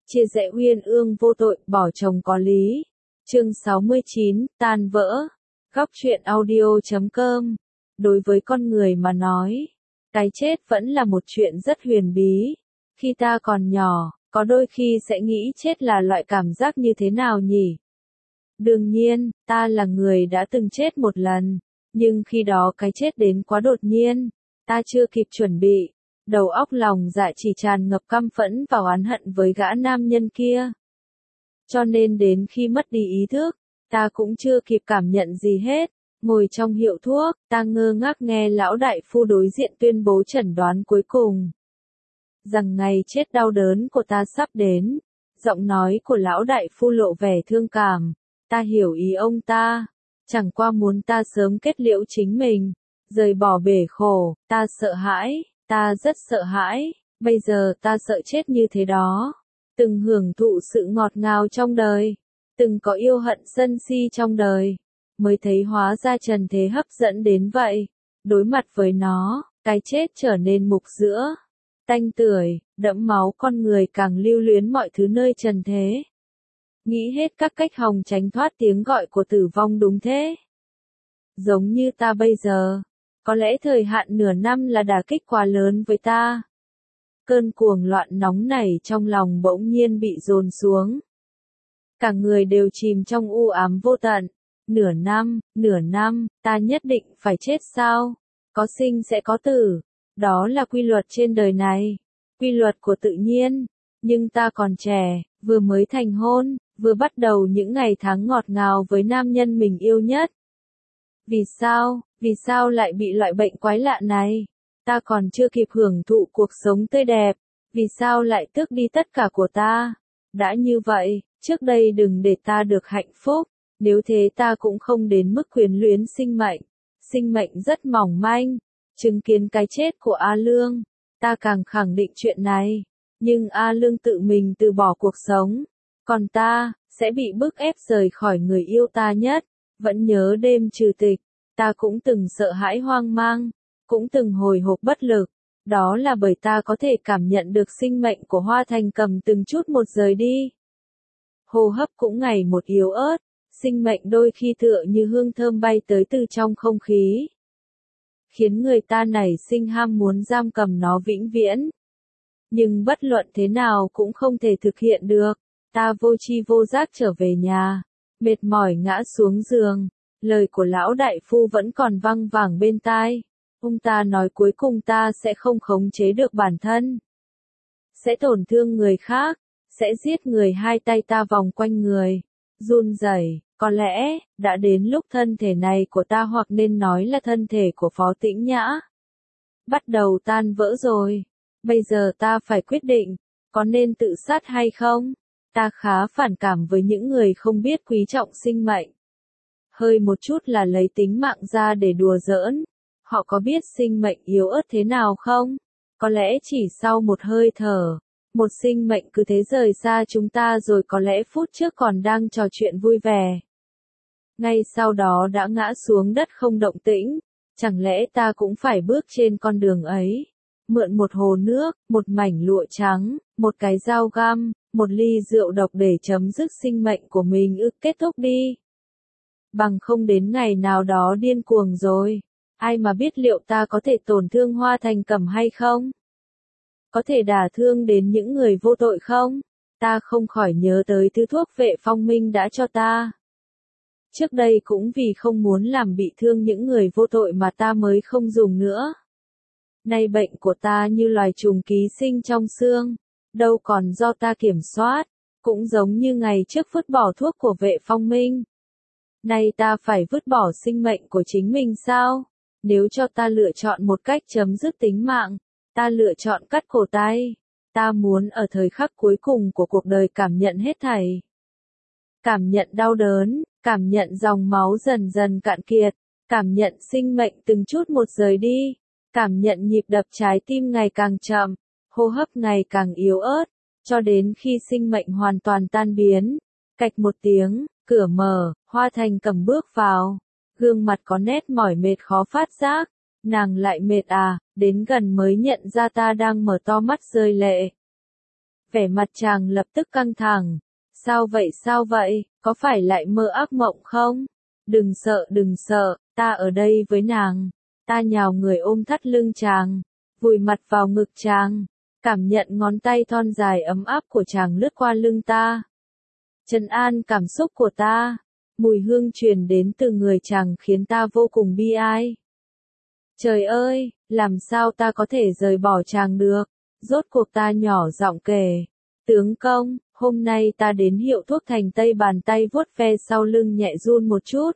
chia rẽ uyên ương vô tội, bỏ chồng có lý. Chương 69, tan vỡ. Góc truyện audio.com. Đối với con người mà nói, cái chết vẫn là một chuyện rất huyền bí. Khi ta còn nhỏ, có đôi khi sẽ nghĩ chết là loại cảm giác như thế nào nhỉ? Đương nhiên, ta là người đã từng chết một lần, nhưng khi đó cái chết đến quá đột nhiên, ta chưa kịp chuẩn bị, đầu óc lòng dạ chỉ tràn ngập căm phẫn và oán hận với gã nam nhân kia. Cho nên đến khi mất đi ý thức, ta cũng chưa kịp cảm nhận gì hết. Ngồi trong hiệu thuốc, ta ngơ ngác nghe lão đại phu đối diện tuyên bố chẩn đoán cuối cùng. Rằng ngày chết đau đớn của ta sắp đến. Giọng nói của lão đại phu lộ vẻ thương cảm. Ta hiểu ý ông ta. Chẳng qua muốn ta sớm kết liễu chính mình. Rời bỏ bể khổ, ta sợ hãi, ta rất sợ hãi. Bây giờ ta sợ chết như thế đó. Từng hưởng thụ sự ngọt ngào trong đời. Từng có yêu hận sân si trong đời. Mới thấy hóa ra trần thế hấp dẫn đến vậy. Đối mặt với nó, cái chết trở nên mục giữa. Tanh tưởi, đẫm máu, con người càng lưu luyến mọi thứ nơi trần thế. Nghĩ hết các cách hòng tránh thoát tiếng gọi của tử vong đúng thế. Giống như ta bây giờ, có lẽ thời hạn nửa năm là đả kích quá lớn với ta. Cơn cuồng loạn nóng nảy trong lòng bỗng nhiên bị dồn xuống. Cả người đều chìm trong u ám vô tận. Nửa năm, ta nhất định phải chết sao? Có sinh sẽ có tử. Đó là quy luật trên đời này. Quy luật của tự nhiên. Nhưng ta còn trẻ, vừa mới thành hôn, vừa bắt đầu những ngày tháng ngọt ngào với nam nhân mình yêu nhất. Vì sao lại bị loại bệnh quái lạ này? Ta còn chưa kịp hưởng thụ cuộc sống tươi đẹp. Vì sao lại tước đi tất cả của ta? Đã như vậy, trước đây đừng để ta được hạnh phúc. Nếu thế ta cũng không đến mức quyến luyến sinh mệnh. Sinh mệnh rất mỏng manh. Chứng kiến cái chết của A Lương, ta càng khẳng định chuyện này. Nhưng A Lương tự mình từ bỏ cuộc sống. Còn ta, sẽ bị bức ép rời khỏi người yêu ta nhất. Vẫn nhớ đêm trừ tịch, ta cũng từng sợ hãi hoang mang. Cũng từng hồi hộp bất lực. Đó là bởi ta có thể cảm nhận được sinh mệnh của Hoa Thành Cầm từng chút một rời đi. Hô hấp cũng ngày một yếu ớt. Sinh mệnh đôi khi tựa như hương thơm bay tới từ trong không khí. Khiến người ta nảy sinh ham muốn giam cầm nó vĩnh viễn. Nhưng bất luận thế nào cũng không thể thực hiện được. Ta vô tri vô giác trở về nhà. Mệt mỏi ngã xuống giường. Lời của lão đại phu vẫn còn văng vẳng bên tai. Ông ta nói cuối cùng ta sẽ không khống chế được bản thân. Sẽ tổn thương người khác. Sẽ giết người, hai tay ta vòng quanh người. Run rẩy. Có lẽ, đã đến lúc thân thể này của ta, hoặc nên nói là thân thể của Phó Tĩnh Nhã, bắt đầu tan vỡ rồi. Bây giờ ta phải quyết định, có nên tự sát hay không? Ta khá phản cảm với những người không biết quý trọng sinh mệnh. Hơi một chút là lấy tính mạng ra để đùa giỡn. Họ có biết sinh mệnh yếu ớt thế nào không? Có lẽ chỉ sau một hơi thở, một sinh mệnh cứ thế rời xa chúng ta rồi, có lẽ phút trước còn đang trò chuyện vui vẻ. Ngay sau đó đã ngã xuống đất không động tĩnh. Chẳng lẽ ta cũng phải bước trên con đường ấy? Mượn một hồ nước, một mảnh lụa trắng, một cái dao găm, một ly rượu độc để chấm dứt sinh mệnh của mình kết thúc đi. Bằng không đến ngày nào đó điên cuồng rồi. Ai mà biết liệu ta có thể tổn thương Hoa Thành Cầm hay không? Có thể đả thương đến những người vô tội không? Ta không khỏi nhớ tới thứ thuốc Vệ Phong Minh đã cho ta. Trước đây cũng vì không muốn làm bị thương những người vô tội mà ta mới không dùng nữa. Nay bệnh của ta như loài trùng ký sinh trong xương, đâu còn do ta kiểm soát, cũng giống như ngày trước vứt bỏ thuốc của Vệ Phong Minh. Nay ta phải vứt bỏ sinh mệnh của chính mình sao? Nếu cho ta lựa chọn một cách chấm dứt tính mạng, ta lựa chọn cắt cổ tay. Ta muốn ở thời khắc cuối cùng của cuộc đời cảm nhận hết thảy. Cảm nhận đau đớn, cảm nhận dòng máu dần dần cạn kiệt, cảm nhận sinh mệnh từng chút một rời đi, cảm nhận nhịp đập trái tim ngày càng chậm, hô hấp ngày càng yếu ớt, cho đến khi sinh mệnh hoàn toàn tan biến. Cạch một tiếng, cửa mở, Hoa Thành Cầm bước vào, gương mặt có nét mỏi mệt khó phát giác. Nàng lại mệt à? Đến gần mới nhận ra ta đang mở to mắt rơi lệ. Vẻ mặt chàng lập tức căng thẳng. Sao vậy, có phải lại mơ ác mộng không? Đừng sợ, ta ở đây với nàng. Ta nhào người ôm thắt lưng chàng, vùi mặt vào ngực chàng, cảm nhận ngón tay thon dài ấm áp của chàng lướt qua lưng ta. Trấn an cảm xúc của ta, mùi hương truyền đến từ người chàng khiến ta vô cùng bi ai. Trời ơi, làm sao ta có thể rời bỏ chàng được? Rốt cuộc ta nhỏ giọng kể. Tướng công, hôm nay ta đến hiệu thuốc thành Tây, bàn tay vuốt ve sau lưng nhẹ run một chút.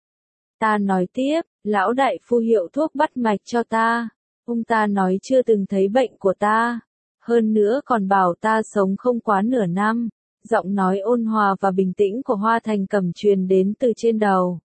Ta nói tiếp, lão đại phu hiệu thuốc bắt mạch cho ta. Ông ta nói chưa từng thấy bệnh của ta. Hơn nữa còn bảo ta sống không quá nửa năm. Giọng nói ôn hòa và bình tĩnh của Hoa Thành Cẩm truyền đến từ trên đầu.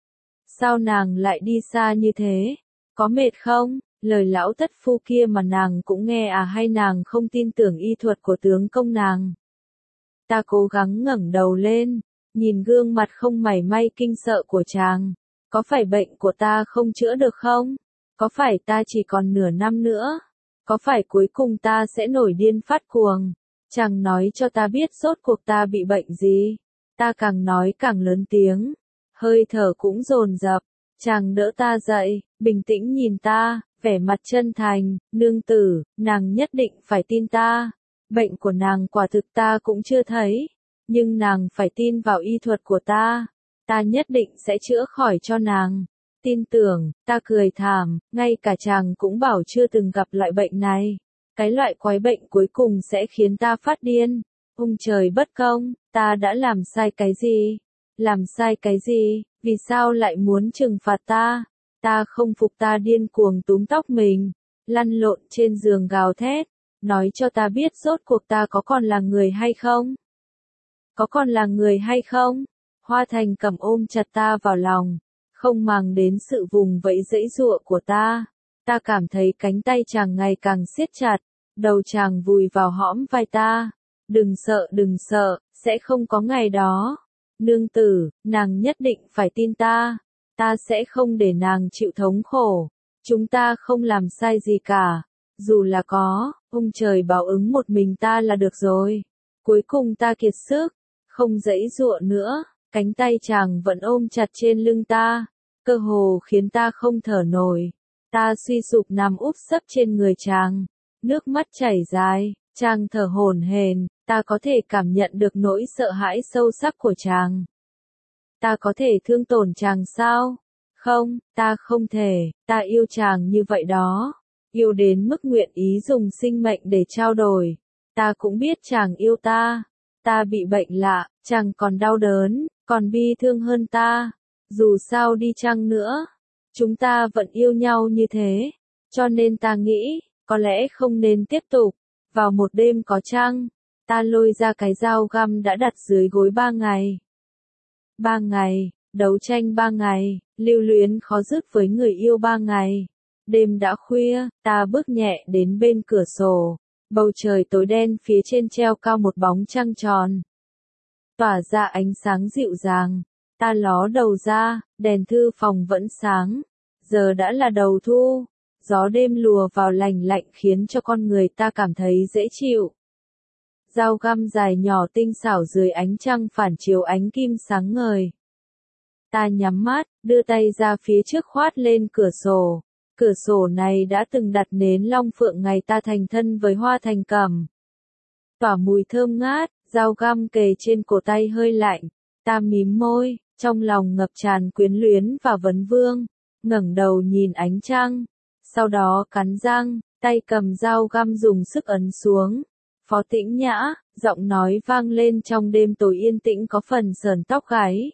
Sao nàng lại đi xa như thế? Có mệt không? Lời lão thất phu kia mà nàng cũng nghe à, hay nàng không tin tưởng y thuật của tướng công nàng? Ta cố gắng ngẩng đầu lên, nhìn gương mặt không mảy may kinh sợ của chàng. Có phải bệnh của ta không chữa được không? Có phải ta chỉ còn nửa năm nữa? Có phải cuối cùng ta sẽ nổi điên phát cuồng? Chàng nói cho ta biết rốt cuộc ta bị bệnh gì. Ta càng nói càng lớn tiếng, hơi thở cũng dồn dập. Chàng đỡ ta dậy, bình tĩnh nhìn ta, vẻ mặt chân thành. Nương tử, nàng nhất định phải tin ta. Bệnh của nàng quả thực ta cũng chưa thấy, nhưng nàng phải tin vào y thuật của ta. Ta nhất định sẽ chữa khỏi cho nàng. Tin tưởng. Ta cười thảm, ngay cả chàng cũng bảo chưa từng gặp loại bệnh này. Cái loại quái bệnh cuối cùng sẽ khiến ta phát điên. Ông trời bất công, ta đã làm sai cái gì? Làm sai cái gì? Vì sao lại muốn trừng phạt ta? Ta không phục, ta điên cuồng túm tóc mình, lăn lộn trên giường gào thét, nói cho ta biết rốt cuộc ta có còn là người hay không? Có còn là người hay không? Hoa Thành Cẩm ôm chặt ta vào lòng, không màng đến sự vùng vẫy giãy giụa của ta. Ta cảm thấy cánh tay chàng ngày càng siết chặt, đầu chàng vùi vào hõm vai ta. Đừng sợ, sẽ không có ngày đó. Nương tử, nàng nhất định phải tin ta. Ta sẽ không để nàng chịu thống khổ. Chúng ta không làm sai gì cả. Dù là có, ông trời báo ứng một mình ta là được rồi. Cuối cùng ta kiệt sức, không giãy giụa nữa. Cánh tay chàng vẫn ôm chặt trên lưng ta, cơ hồ khiến ta không thở nổi. Ta suy sụp nằm úp sấp trên người chàng, nước mắt chảy dài, chàng thở hổn hển. Ta có thể cảm nhận được nỗi sợ hãi sâu sắc của chàng. Ta có thể thương tổn chàng sao? Không, ta không thể. Ta yêu chàng như vậy đó, yêu đến mức nguyện ý dùng sinh mệnh để trao đổi. Ta cũng biết chàng yêu ta. Ta bị bệnh lạ, chàng còn đau đớn, còn bi thương hơn ta. Dù sao đi chăng nữa, chúng ta vẫn yêu nhau như thế. Cho nên ta nghĩ, có lẽ không nên tiếp tục. Vào một đêm có trăng, ta lôi ra cái dao găm đã đặt dưới gối 3 ngày. 3 ngày, đấu tranh 3 ngày, lưu luyến khó dứt với người yêu 3 ngày. Đêm đã khuya, ta bước nhẹ đến bên cửa sổ. Bầu trời tối đen, phía trên treo cao một bóng trăng tròn, tỏa ra ánh sáng dịu dàng. Ta ló đầu ra, đèn thư phòng vẫn sáng. Giờ đã là đầu thu, gió đêm lùa vào lành lạnh khiến cho con người ta cảm thấy dễ chịu. Dao găm dài nhỏ tinh xảo dưới ánh trăng phản chiếu ánh kim sáng ngời. Ta nhắm mắt, đưa tay ra phía trước khoát lên cửa sổ. Cửa sổ này đã từng đặt nến long phượng ngày ta thành thân với Hoa Thành Cẩm. Tỏa mùi thơm ngát, dao găm kề trên cổ tay hơi lạnh. Ta mím môi, trong lòng ngập tràn quyến luyến và vấn vương. Ngẩng đầu nhìn ánh trăng. Sau đó cắn răng, tay cầm dao găm dùng sức ấn xuống. Phó Tĩnh Nhã, giọng nói vang lên trong đêm tối yên tĩnh có phần sờn tóc gáy.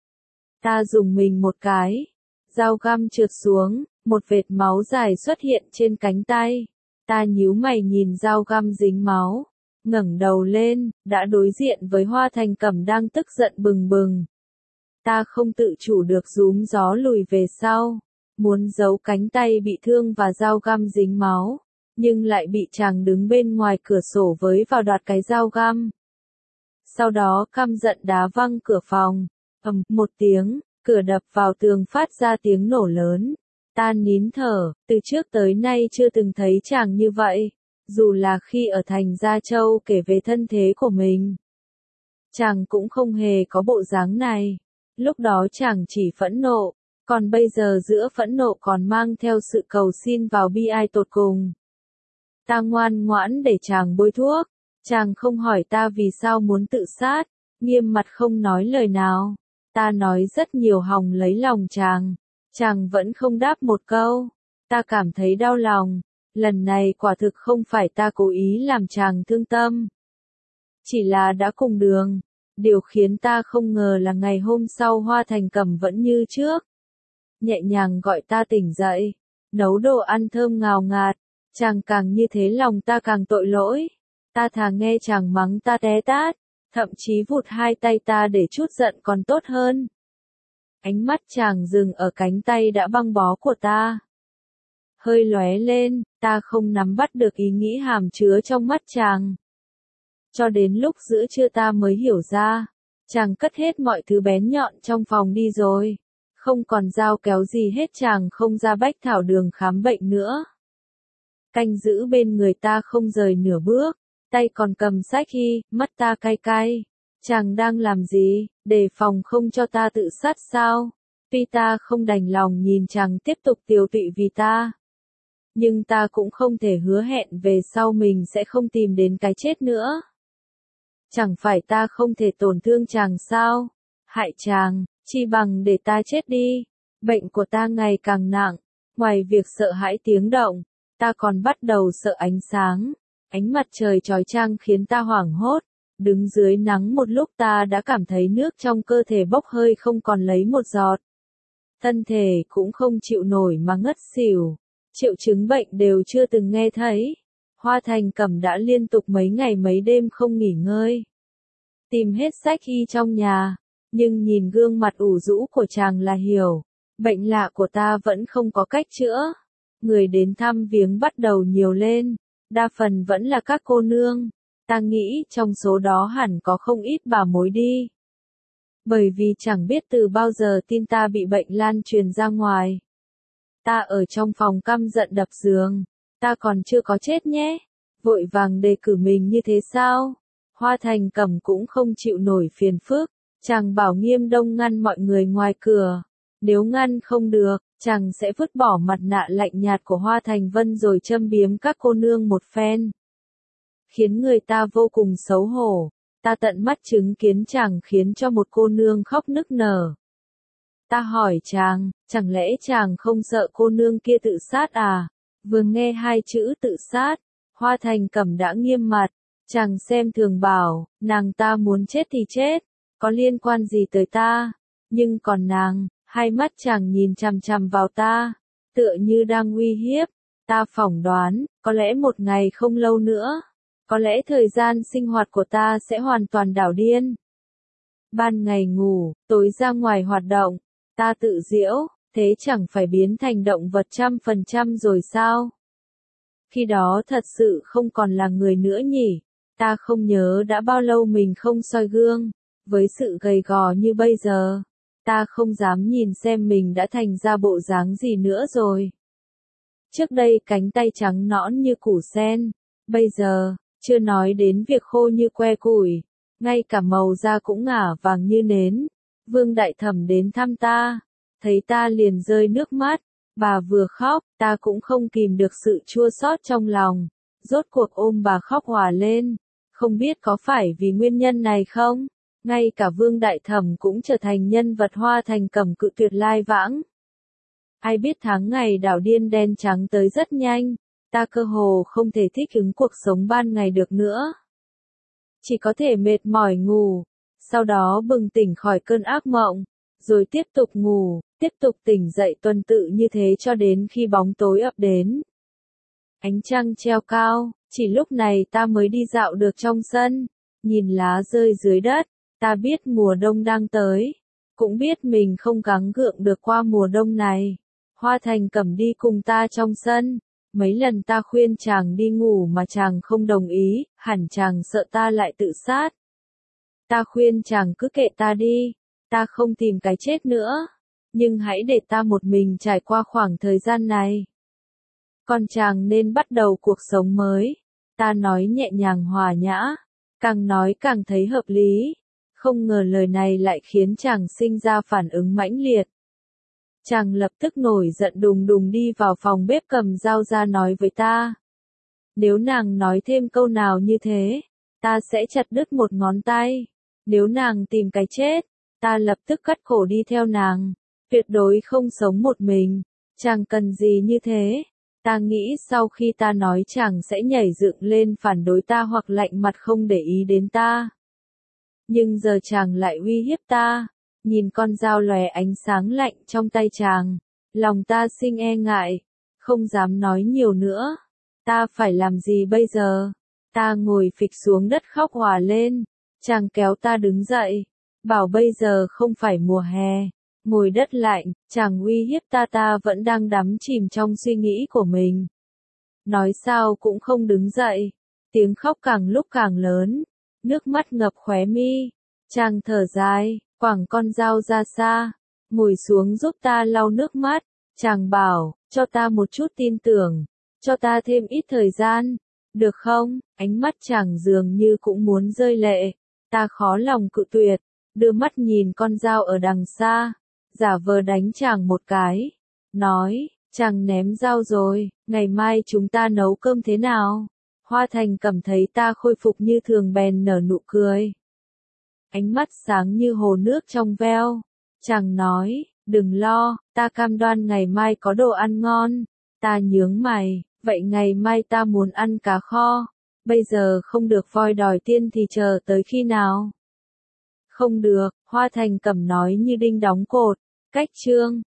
Ta dùng mình một cái. Dao găm trượt xuống, một vệt máu dài xuất hiện trên cánh tay. Ta nhíu mày nhìn dao găm dính máu. Ngẩng đầu lên, đã đối diện với Hoa Thành Cẩm đang tức giận bừng bừng. Ta không tự chủ được rúm gió lùi về sau. Muốn giấu cánh tay bị thương và dao găm dính máu. Nhưng lại bị chàng đứng bên ngoài cửa sổ với vào đoạt cái dao găm. Sau đó căm giận đá văng cửa phòng. Ầm một tiếng, cửa đập vào tường phát ra tiếng nổ lớn. Ta nín thở, từ trước tới nay chưa từng thấy chàng như vậy. Dù là khi ở thành Gia Châu kể về thân thế của mình, chàng cũng không hề có bộ dáng này. Lúc đó chàng chỉ phẫn nộ, còn bây giờ giữa phẫn nộ còn mang theo sự cầu xin vào bi ai tột cùng. Ta ngoan ngoãn để chàng bôi thuốc, chàng không hỏi ta vì sao muốn tự sát, nghiêm mặt không nói lời nào. Ta nói rất nhiều hòng lấy lòng chàng vẫn không đáp một câu. Ta cảm thấy đau lòng, lần này quả thực không phải ta cố ý làm chàng thương tâm. Chỉ là đã cùng đường, điều khiến ta không ngờ là ngày hôm sau Hoa Thành Cẩm vẫn như trước. Nhẹ nhàng gọi ta tỉnh dậy, nấu đồ ăn thơm ngào ngạt, chàng càng như thế lòng ta càng tội lỗi. Ta thà nghe chàng mắng ta té tát, thậm chí vụt hai tay ta để trút giận còn tốt hơn. Ánh mắt chàng dừng ở cánh tay đã băng bó của ta. Hơi lóe lên, ta không nắm bắt được ý nghĩ hàm chứa trong mắt chàng. Cho đến lúc giữa trưa ta mới hiểu ra, chàng cất hết mọi thứ bén nhọn trong phòng đi rồi. Không còn dao kéo gì hết, chàng không ra Bách Thảo Đường khám bệnh nữa. Canh giữ bên người ta không rời nửa bước, tay còn cầm sách y, mắt ta cay cay. Chàng đang làm gì, đề phòng không cho ta tự sát sao? Tuy ta không đành lòng nhìn chàng tiếp tục tiều tụy vì ta, nhưng ta cũng không thể hứa hẹn về sau mình sẽ không tìm đến cái chết nữa. Chẳng phải ta không thể tổn thương chàng sao? Hại chàng, chi bằng để ta chết đi. Bệnh của ta ngày càng nặng, ngoài việc sợ hãi tiếng động, ta còn bắt đầu sợ ánh sáng. Ánh mặt trời chói chang khiến ta hoảng hốt. Đứng dưới nắng một lúc ta đã cảm thấy nước trong cơ thể bốc hơi không còn lấy một giọt. Thân thể cũng không chịu nổi mà ngất xỉu. Triệu chứng bệnh đều chưa từng nghe thấy. Hoa Thành Cẩm đã liên tục mấy ngày mấy đêm không nghỉ ngơi. Tìm hết sách y trong nhà, nhưng nhìn gương mặt ủ rũ của chàng là hiểu. Bệnh lạ của ta vẫn không có cách chữa. Người đến thăm viếng bắt đầu nhiều lên. Đa phần vẫn là các cô nương. Ta nghĩ trong số đó hẳn có không ít bà mối đi. Bởi vì chẳng biết từ bao giờ tin ta bị bệnh lan truyền ra ngoài. Ta ở trong phòng căm giận đập giường. Ta còn chưa có chết nhé. Vội vàng đề cử mình như thế sao? Hoa Thành Cẩm cũng không chịu nổi phiền phức. Chàng bảo Nghiêm Đông ngăn mọi người ngoài cửa. Nếu ngăn không được, chàng sẽ vứt bỏ mặt nạ lạnh nhạt của Hoa Thành Vân rồi châm biếm các cô nương một phen. Khiến người ta vô cùng xấu hổ. Ta tận mắt chứng kiến chàng khiến cho một cô nương khóc nức nở. Ta hỏi chàng, chẳng lẽ chàng không sợ cô nương kia tự sát à? Vừa nghe hai chữ tự sát, Hoa Thành Cẩm đã nghiêm mặt. Chàng xem thường bảo, nàng ta muốn chết thì chết, có liên quan gì tới ta? Nhưng còn nàng, hai mắt chàng nhìn chằm chằm vào ta, tựa như đang uy hiếp. Ta phỏng đoán, có lẽ một ngày không lâu nữa, có lẽ thời gian sinh hoạt của ta sẽ hoàn toàn đảo điên. Ban ngày ngủ, tối ra ngoài hoạt động, ta tự giễu, thế chẳng phải biến thành động vật 100% rồi sao? Khi đó thật sự không còn là người nữa nhỉ? Ta không nhớ đã bao lâu mình không soi gương, với sự gầy gò như bây giờ, ta không dám nhìn xem mình đã thành ra bộ dáng gì nữa rồi. Trước đây cánh tay trắng nõn như củ sen, bây giờ, chưa nói đến việc khô như que củi, ngay cả màu da cũng ngả vàng như nến. Vương Đại Thẩm đến thăm ta, thấy ta liền rơi nước mắt, bà vừa khóc, ta cũng không kìm được sự chua xót trong lòng, rốt cuộc ôm bà khóc òa lên. Không biết có phải vì nguyên nhân này không? Ngay cả Vương Đại Thẩm cũng trở thành nhân vật Hoa Thành Cẩm cự tuyệt lai vãng. Ai biết tháng ngày đảo điên đen trắng tới rất nhanh, ta cơ hồ không thể thích ứng cuộc sống ban ngày được nữa. Chỉ có thể mệt mỏi ngủ, sau đó bừng tỉnh khỏi cơn ác mộng, rồi tiếp tục ngủ, tiếp tục tỉnh dậy tuần tự như thế cho đến khi bóng tối ập đến. Ánh trăng treo cao, chỉ lúc này ta mới đi dạo được trong sân, nhìn lá rơi dưới đất, ta biết mùa đông đang tới, cũng biết mình không gắng gượng được qua mùa đông này. Hoa Thành Cẩm đi cùng ta trong sân, mấy lần ta khuyên chàng đi ngủ mà chàng không đồng ý, hẳn chàng sợ ta lại tự sát. Ta khuyên chàng cứ kệ ta đi, ta không tìm cái chết nữa, nhưng hãy để ta một mình trải qua khoảng thời gian này. Còn chàng nên bắt đầu cuộc sống mới, Ta nói nhẹ nhàng hòa nhã, càng nói càng thấy hợp lý. Không ngờ lời này lại khiến chàng sinh ra phản ứng mãnh liệt. Chàng lập tức nổi giận đùng đùng đi vào phòng bếp cầm dao ra nói với ta. Nếu nàng nói thêm câu nào như thế, ta sẽ chặt đứt một ngón tay. Nếu nàng tìm cái chết, ta lập tức cắt cổ đi theo nàng. Tuyệt đối không sống một mình. Chàng cần gì như thế? Ta nghĩ sau khi ta nói chàng sẽ nhảy dựng lên phản đối ta hoặc lạnh mặt không để ý đến ta. Nhưng giờ chàng lại uy hiếp ta. Nhìn con dao lòe ánh sáng lạnh trong tay chàng, lòng ta sinh e ngại, không dám nói nhiều nữa. Ta phải làm gì bây giờ? Ta ngồi phịch xuống đất khóc òa lên. Chàng kéo ta đứng dậy, bảo bây giờ không phải mùa hè. Ngồi đất lạnh, chàng uy hiếp ta vẫn đang đắm chìm trong suy nghĩ của mình. Nói sao cũng không đứng dậy, tiếng khóc càng lúc càng lớn, nước mắt ngập khóe mi. Chàng thở dài, quẳng con dao ra xa, ngồi xuống giúp ta lau nước mắt. Chàng bảo, cho ta một chút tin tưởng, cho ta thêm ít thời gian, được không? Ánh mắt chàng dường như cũng muốn rơi lệ. Ta khó lòng cự tuyệt, đưa mắt nhìn con dao ở đằng xa, giả vờ đánh chàng một cái, nói, chàng ném dao rồi, ngày mai chúng ta nấu cơm thế nào? Hoa Thành Cẩm thấy ta khôi phục như thường bèn nở nụ cười. Ánh mắt sáng như hồ nước trong veo. Chàng nói, đừng lo, ta cam đoan ngày mai có đồ ăn ngon. Ta nhướng mày, vậy ngày mai ta muốn ăn cá kho. Bây giờ không được voi đòi tiên thì chờ tới khi nào? Không được, Hoa Thành Cẩm nói như đinh đóng cột. Cách chương